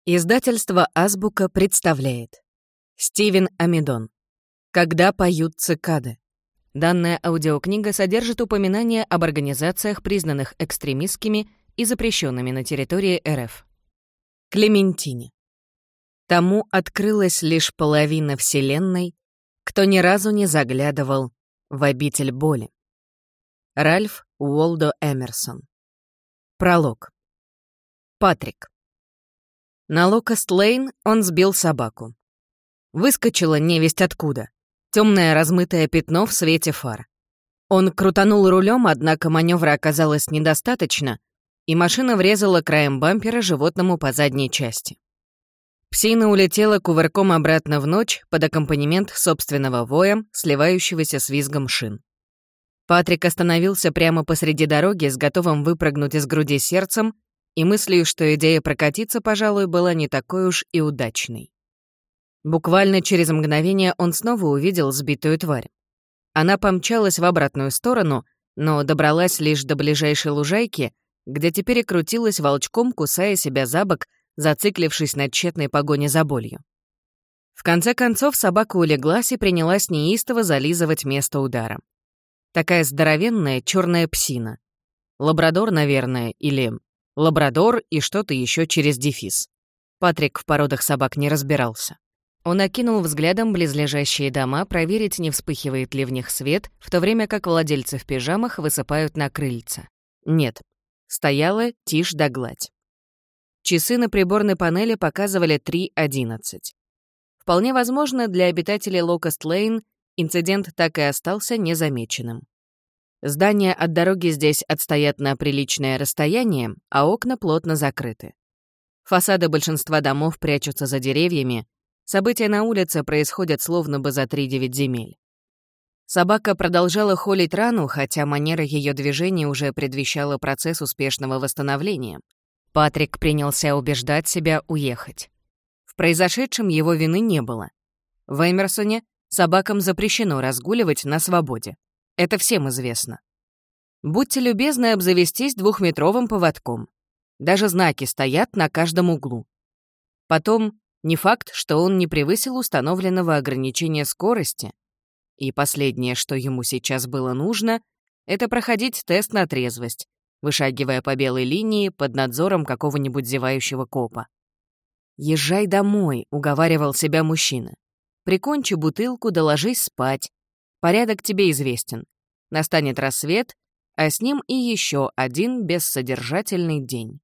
Издательство «Азбука» представляет Стивен Амидон. «Когда поют цикады». Данная аудиокнига содержит упоминания об организациях, признанных экстремистскими и запрещенными на территории РФ. Клементине. Тому открылась лишь половина Вселенной, кто ни разу не заглядывал в обитель боли. Ральф Уолдо Эмерсон. Пролог. Патрик. На Локост-Лейн он сбил собаку. Выскочила невесть откуда. Темное размытое пятно в свете фар. Он крутанул рулем, однако маневра оказалось недостаточно, и машина врезала краем бампера животному по задней части. Псина улетела кувырком обратно в ночь под аккомпанемент собственного воя, сливающегося с визгом шин. Патрик остановился прямо посреди дороги с готовым выпрыгнуть из груди сердцем и мыслью, что идея прокатиться, пожалуй, была не такой уж и удачной. Буквально через мгновение он снова увидел сбитую тварь. Она помчалась в обратную сторону, но добралась лишь до ближайшей лужайки, где теперь и крутилась волчком, кусая себя за бок, зациклившись на тщетной погоне за болью. В конце концов собака улеглась и принялась неистово зализывать место удара. Такая здоровенная черная псина. Лабрадор, наверное, или лабрадор и что-то еще через дефис. Патрик в породах собак не разбирался. Он окинул взглядом близлежащие дома, проверить, не вспыхивает ли в них свет, в то время как владельцы в пижамах высыпают на крыльца. Нет, стояла тишь да гладь. Часы на приборной панели показывали 3:11. Вполне возможно, для обитателей Локост-Лейн инцидент так и остался незамеченным. Здания от дороги здесь отстоят на приличное расстояние, а окна плотно закрыты. Фасады большинства домов прячутся за деревьями, события на улице происходят словно бы за 3-9 земель. Собака продолжала холить рану, хотя манера ее движения уже предвещала процесс успешного восстановления. Патрик принялся убеждать себя уехать. В произошедшем его вины не было. В Эмерсоне собакам запрещено разгуливать на свободе. Это всем известно. Будьте любезны обзавестись 2-метровым поводком. Даже знаки стоят на каждом углу. Потом, не факт, что он не превысил установленного ограничения скорости. И последнее, что ему сейчас было нужно, это проходить тест на трезвость, вышагивая по белой линии под надзором какого-нибудь зевающего копа. «Езжай домой», — уговаривал себя мужчина. «Прикончи бутылку, да ложись спать. Порядок тебе известен. Настанет рассвет, а с ним и еще один бессодержательный день».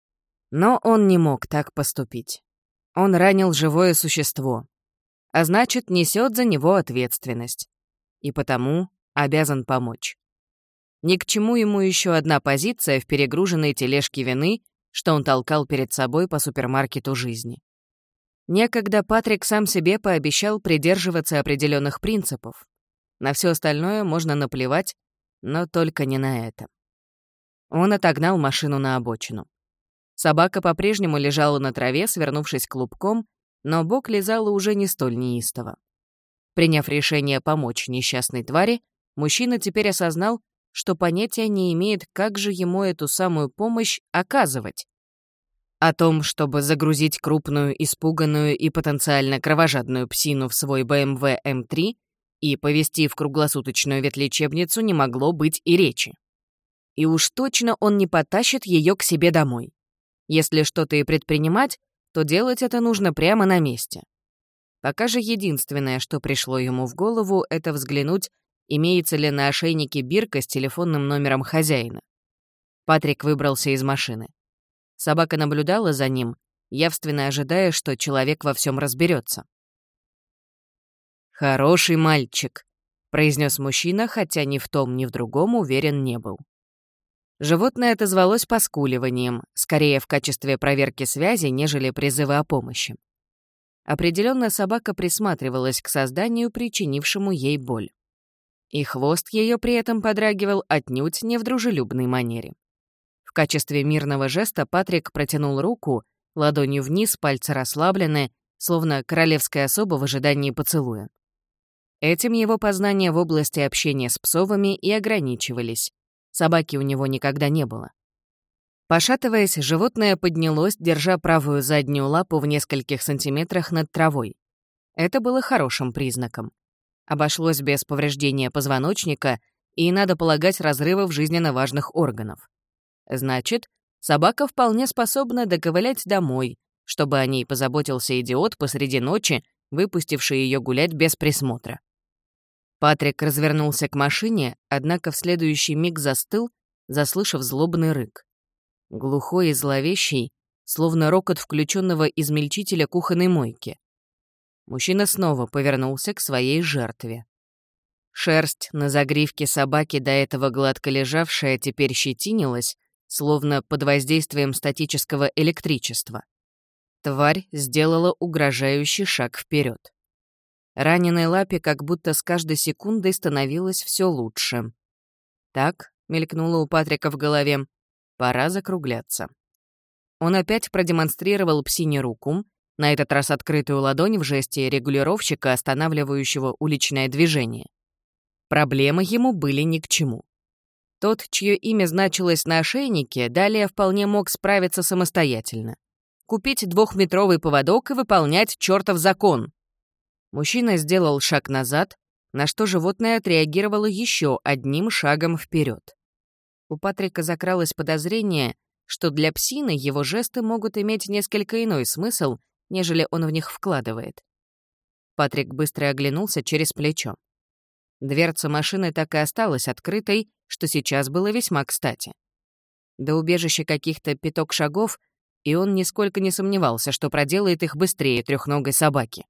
Но он не мог так поступить. Он ранил живое существо, а значит, несет за него ответственность. И потому обязан помочь. Ни к чему ему еще одна позиция в перегруженной тележке вины, что он толкал перед собой по супермаркету жизни. Некогда Патрик сам себе пообещал придерживаться определенных принципов. На все остальное можно наплевать, но только не на это. Он отогнал машину на обочину. Собака по-прежнему лежала на траве, свернувшись клубком, но бок лизала уже не столь неистово. Приняв решение помочь несчастной твари, мужчина теперь осознал, что понятия не имеет, как же ему эту самую помощь оказывать. О том, чтобы загрузить крупную, испуганную и потенциально кровожадную псину в свой BMW M3 и повезти в круглосуточную ветлечебницу, не могло быть и речи. И уж точно он не потащит ее к себе домой. Если что-то и предпринимать, то делать это нужно прямо на месте. Пока же единственное, что пришло ему в голову, это взглянуть, имеется ли на ошейнике бирка с телефонным номером хозяина. Патрик выбрался из машины. Собака наблюдала за ним, явственно ожидая, что человек во всем разберется. «Хороший мальчик», — произнес мужчина, хотя ни в том, ни в другом уверен не был. Животное отозвалось поскуливанием, скорее в качестве проверки связи, нежели призыва о помощи. Определенно собака присматривалась к созданию, причинившему ей боль. И хвост ее при этом подрагивал отнюдь не в дружелюбной манере. В качестве мирного жеста Патрик протянул руку, ладонью вниз, пальцы расслаблены, словно королевская особа в ожидании поцелуя. Этим его познания в области общения с псовыми и ограничивались. Собаки у него никогда не было. Пошатываясь, животное поднялось, держа правую заднюю лапу в нескольких сантиметрах над травой. Это было хорошим признаком. Обошлось без повреждения позвоночника и, надо полагать, разрывов жизненно важных органов. Значит, собака вполне способна доковылять домой, чтобы о ней позаботился идиот посреди ночи, выпустивший ее гулять без присмотра. Патрик развернулся к машине, однако в следующий миг застыл, заслышав злобный рык. Глухой и зловещий, словно рокот включенного измельчителя кухонной мойки. Мужчина снова повернулся к своей жертве. Шерсть на загривке собаки, до этого гладко лежавшая, теперь щетинилась, словно под воздействием статического электричества. Тварь сделала угрожающий шаг вперед. Раненой лапе как будто с каждой секундой становилось все лучше. «Так», — мелькнуло у Патрика в голове, — «пора закругляться». Он опять продемонстрировал псине руку, на этот раз открытую ладонь в жесте регулировщика, останавливающего уличное движение. Проблемы ему были ни к чему. Тот, чье имя значилось на ошейнике, далее вполне мог справиться самостоятельно. Купить 2-метровый поводок и выполнять чертов закон. Мужчина сделал шаг назад, на что животное отреагировало еще одним шагом вперед. У Патрика закралось подозрение, что для псины его жесты могут иметь несколько иной смысл, нежели он в них вкладывает. Патрик быстро оглянулся через плечо. Дверца машины так и осталась открытой, что сейчас было весьма кстати. До убежища каких-то 5 шагов, и он нисколько не сомневался, что проделает их быстрее трехногой собаки.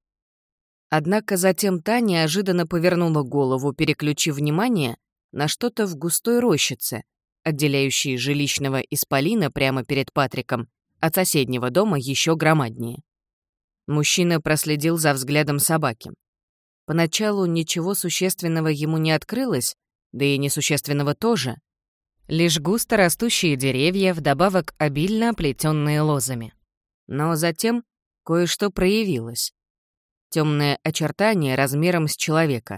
Однако затем та неожиданно повернула голову, переключив внимание на что-то в густой рощице, отделяющей жилищного исполина прямо перед Патриком от соседнего дома еще громаднее. Мужчина проследил за взглядом собаки. Поначалу ничего существенного ему не открылось, да и несущественного тоже. Лишь густо растущие деревья, вдобавок обильно оплетенные лозами. Но затем кое-что проявилось. Темное очертание размером с человека.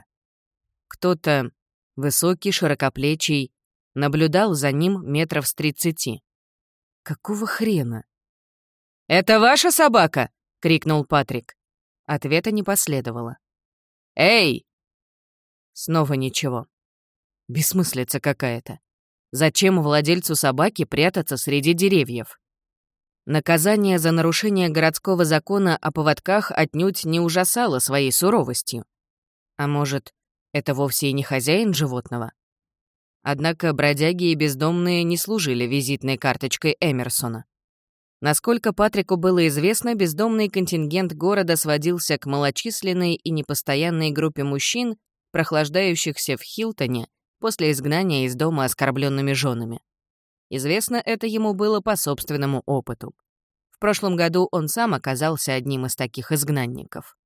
Кто-то, высокий, широкоплечий, наблюдал за ним метров с 30. Какого хрена? «Это ваша собака?» — крикнул Патрик. Ответа не последовало. «Эй!» Снова ничего. Бессмыслица какая-то. Зачем владельцу собаки прятаться среди деревьев? Наказание за нарушение городского закона о поводках отнюдь не ужасало своей суровостью. А может, это вовсе и не хозяин животного? Однако бродяги и бездомные не служили визитной карточкой Эмерсона. Насколько Патрику было известно, бездомный контингент города сводился к малочисленной и непостоянной группе мужчин, прохлаждающихся в Хилтоне после изгнания из дома оскорбленными женами. Известно это ему было по собственному опыту. В прошлом году он сам оказался одним из таких изгнанников.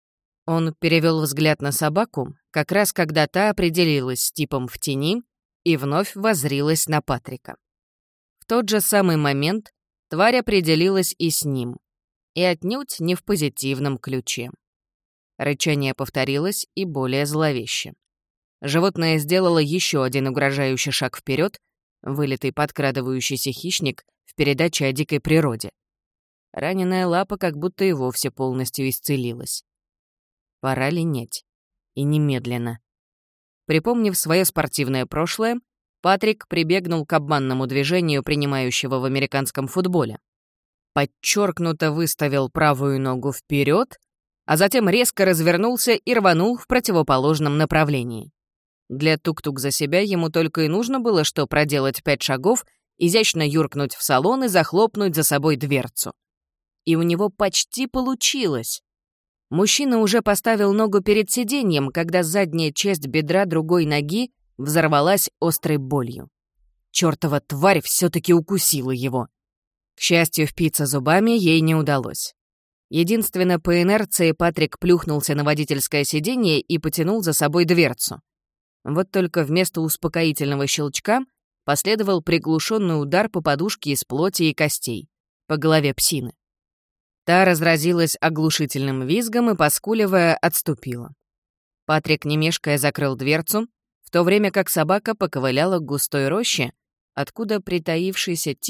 Он перевел взгляд на собаку, как раз когда та определилась с типом в тени и вновь воззрилась на Патрика. В тот же самый момент тварь определилась и с ним, и отнюдь не в позитивном ключе. Рычание повторилось и более зловеще. Животное сделало еще один угрожающий шаг вперед, вылитый подкрадывающийся хищник в передаче о дикой природе. Раненая лапа как будто и вовсе полностью исцелилась. Пора линять. И немедленно. Припомнив свое спортивное прошлое, Патрик прибегнул к обманному движению, принимающего в американском футболе. Подчеркнуто выставил правую ногу вперед, а затем резко развернулся и рванул в противоположном направлении. Для тук-тук за себя ему только и нужно было что проделать 5 шагов, изящно юркнуть в салон и захлопнуть за собой дверцу. И у него почти получилось. Мужчина уже поставил ногу перед сиденьем, когда задняя часть бедра другой ноги взорвалась острой болью. Чёртова тварь все-таки укусила его. К счастью, впиться зубами ей не удалось. Единственно по инерции Патрик плюхнулся на водительское сиденье и потянул за собой дверцу. Вот только вместо успокоительного щелчка последовал приглушенный удар по подушке из плоти и костей, по голове псины. Та разразилась оглушительным визгом и, поскуливая, отступила. Патрик, не мешкая, закрыл дверцу, в то время как собака поковыляла к густой роще, откуда притаившийся тип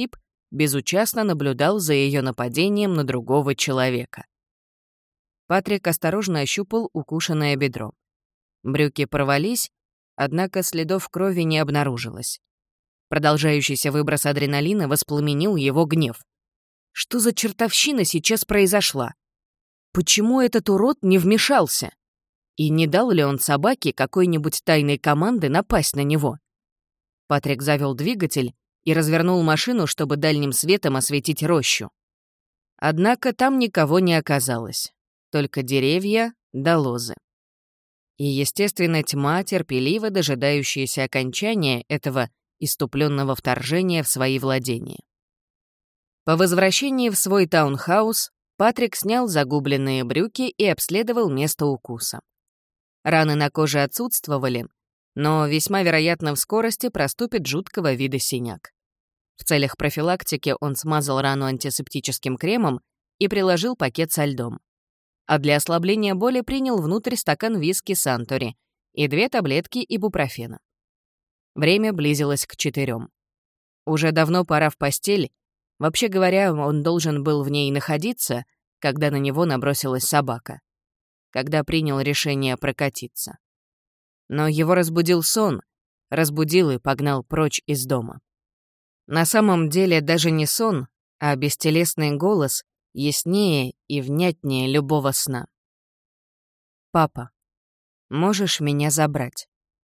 безучастно наблюдал за ее нападением на другого человека. Патрик осторожно ощупал укушенное бедро. Брюки порвались, однако следов крови не обнаружилось. Продолжающийся выброс адреналина воспламенил его гнев. Что за чертовщина сейчас произошла? Почему этот урод не вмешался? И не дал ли он собаке какой-нибудь тайной команды напасть на него? Патрик завел двигатель и развернул машину, чтобы дальним светом осветить рощу. Однако там никого не оказалось. Только деревья да лозы. И, естественно, тьма, терпеливо дожидающаяся окончания этого исступленного вторжения в свои владения. По возвращении в свой таунхаус Патрик снял загубленные брюки и обследовал место укуса. Раны на коже отсутствовали, но весьма вероятно в скорости проступит жуткого вида синяк. В целях профилактики он смазал рану антисептическим кремом и приложил пакет со льдом. А для ослабления боли принял внутрь стакан виски Сантори и 2 таблетки ибупрофена. Время близилось к 4. Уже давно пора в постель. Вообще говоря, он должен был в ней находиться, когда на него набросилась собака. Когда принял решение прокатиться. Но его разбудил сон, разбудил и погнал прочь из дома. На самом деле даже не сон, а бестелесный голос яснее и внятнее любого сна. «Папа, можешь меня забрать?»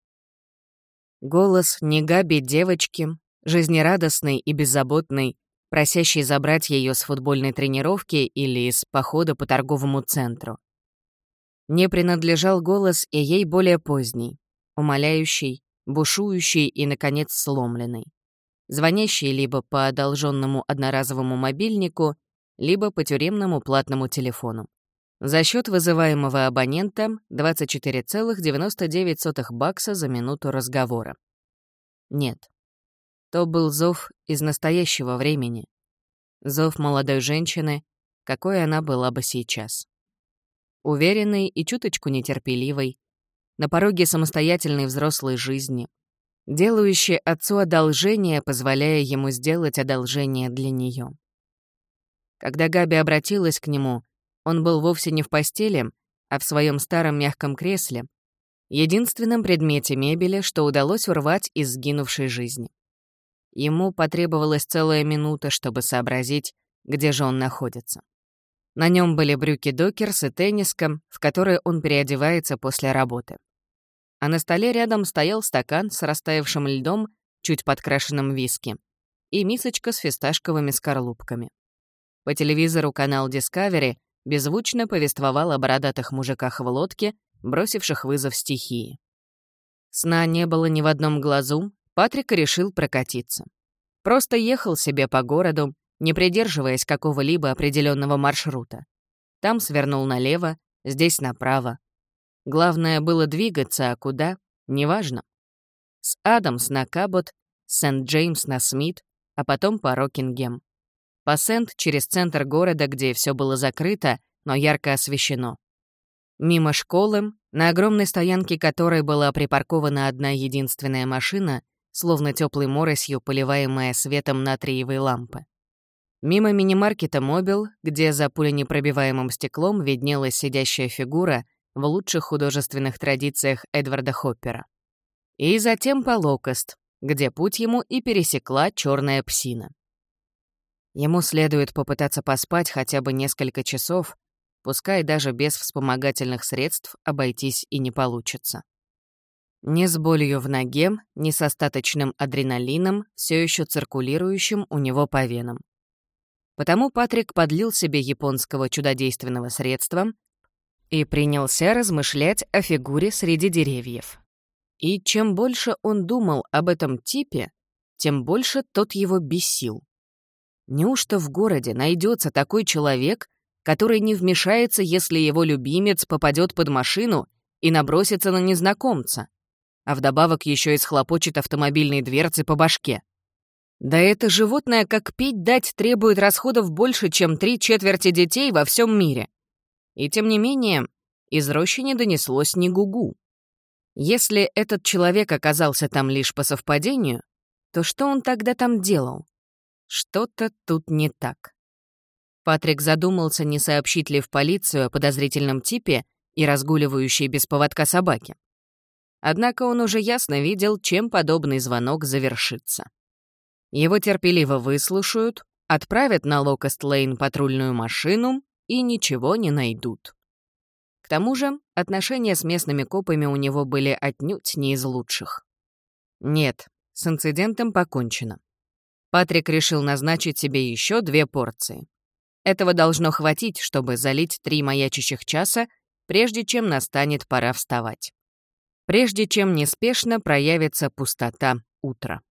Голос не Габи девочки, жизнерадостной и беззаботной, просящей забрать ее с футбольной тренировки или из похода по торговому центру. Не принадлежал голос и ей более поздний, умоляющий, бушующий и, наконец, сломленный, звонящий либо по одолженному одноразовому мобильнику, либо по тюремному платному телефону. За счет вызываемого абонента 24,99 бакса за минуту разговора. Нет, то был зов из настоящего времени. Зов молодой женщины, какой она была бы сейчас. Уверенной и чуточку нетерпеливой, на пороге самостоятельной взрослой жизни, делающей отцу одолжение, позволяя ему сделать одолжение для нее. Когда Габи обратилась к нему, он был вовсе не в постели, а в своем старом мягком кресле, единственном предмете мебели, что удалось урвать из сгинувшей жизни. Ему потребовалась целая минута, чтобы сообразить, где же он находится. На нем были брюки докерс и тенниска, в которые он переодевается после работы. А на столе рядом стоял стакан с растаявшим льдом, чуть подкрашенным виски, и мисочка с фисташковыми скорлупками. По телевизору канал Discovery беззвучно повествовал о бородатых мужиках в лодке, бросивших вызов стихии. Сна не было ни в одном глазу, Патрик решил прокатиться. Просто ехал себе по городу, не придерживаясь какого-либо определенного маршрута. Там свернул налево, здесь направо. Главное было двигаться, а куда — неважно. С Адамс на Кабот, с Сент-Джеймс на Смит, а потом по Рокингем. По Сент через центр города, где все было закрыто, но ярко освещено. Мимо школы, на огромной стоянке которой была припаркована одна единственная машина, словно теплой моросью, поливаемая светом натриевой лампы. Мимо мини-маркета «Мобил», где за пуленепробиваемым стеклом виднелась сидящая фигура в лучших художественных традициях Эдварда Хоппера. И затем по Локост, где путь ему и пересекла черная псина. Ему следует попытаться поспать хотя бы несколько часов, пускай даже без вспомогательных средств обойтись и не получится. Ни с болью в ноге, ни с остаточным адреналином, все еще циркулирующим у него по венам. Потому Патрик подлил себе японского чудодейственного средства и принялся размышлять о фигуре среди деревьев. И чем больше он думал об этом типе, тем больше тот его бесил. Неужто в городе найдется такой человек, который не вмешается, если его любимец попадет под машину и набросится на незнакомца, а вдобавок еще и схлопочет автомобильные дверцы по башке? Да это животное, как пить дать, требует расходов больше, чем 3/4 детей во всем мире. И тем не менее, из рощи не донеслось ни гугу. Если этот человек оказался там лишь по совпадению, то что он тогда там делал? Что-то тут не так. Патрик задумался, не сообщить ли в полицию о подозрительном типе и разгуливающей без поводка собаке. Однако он уже ясно видел, чем подобный звонок завершится. Его терпеливо выслушают, отправят на Локост-Лейн патрульную машину и ничего не найдут. К тому же отношения с местными копами у него были отнюдь не из лучших. Нет, с инцидентом покончено. Патрик решил назначить себе еще 2 порции. Этого должно хватить, чтобы залить 3 маячащих часа, прежде чем настанет пора вставать. Прежде чем неспешно проявится пустота утра.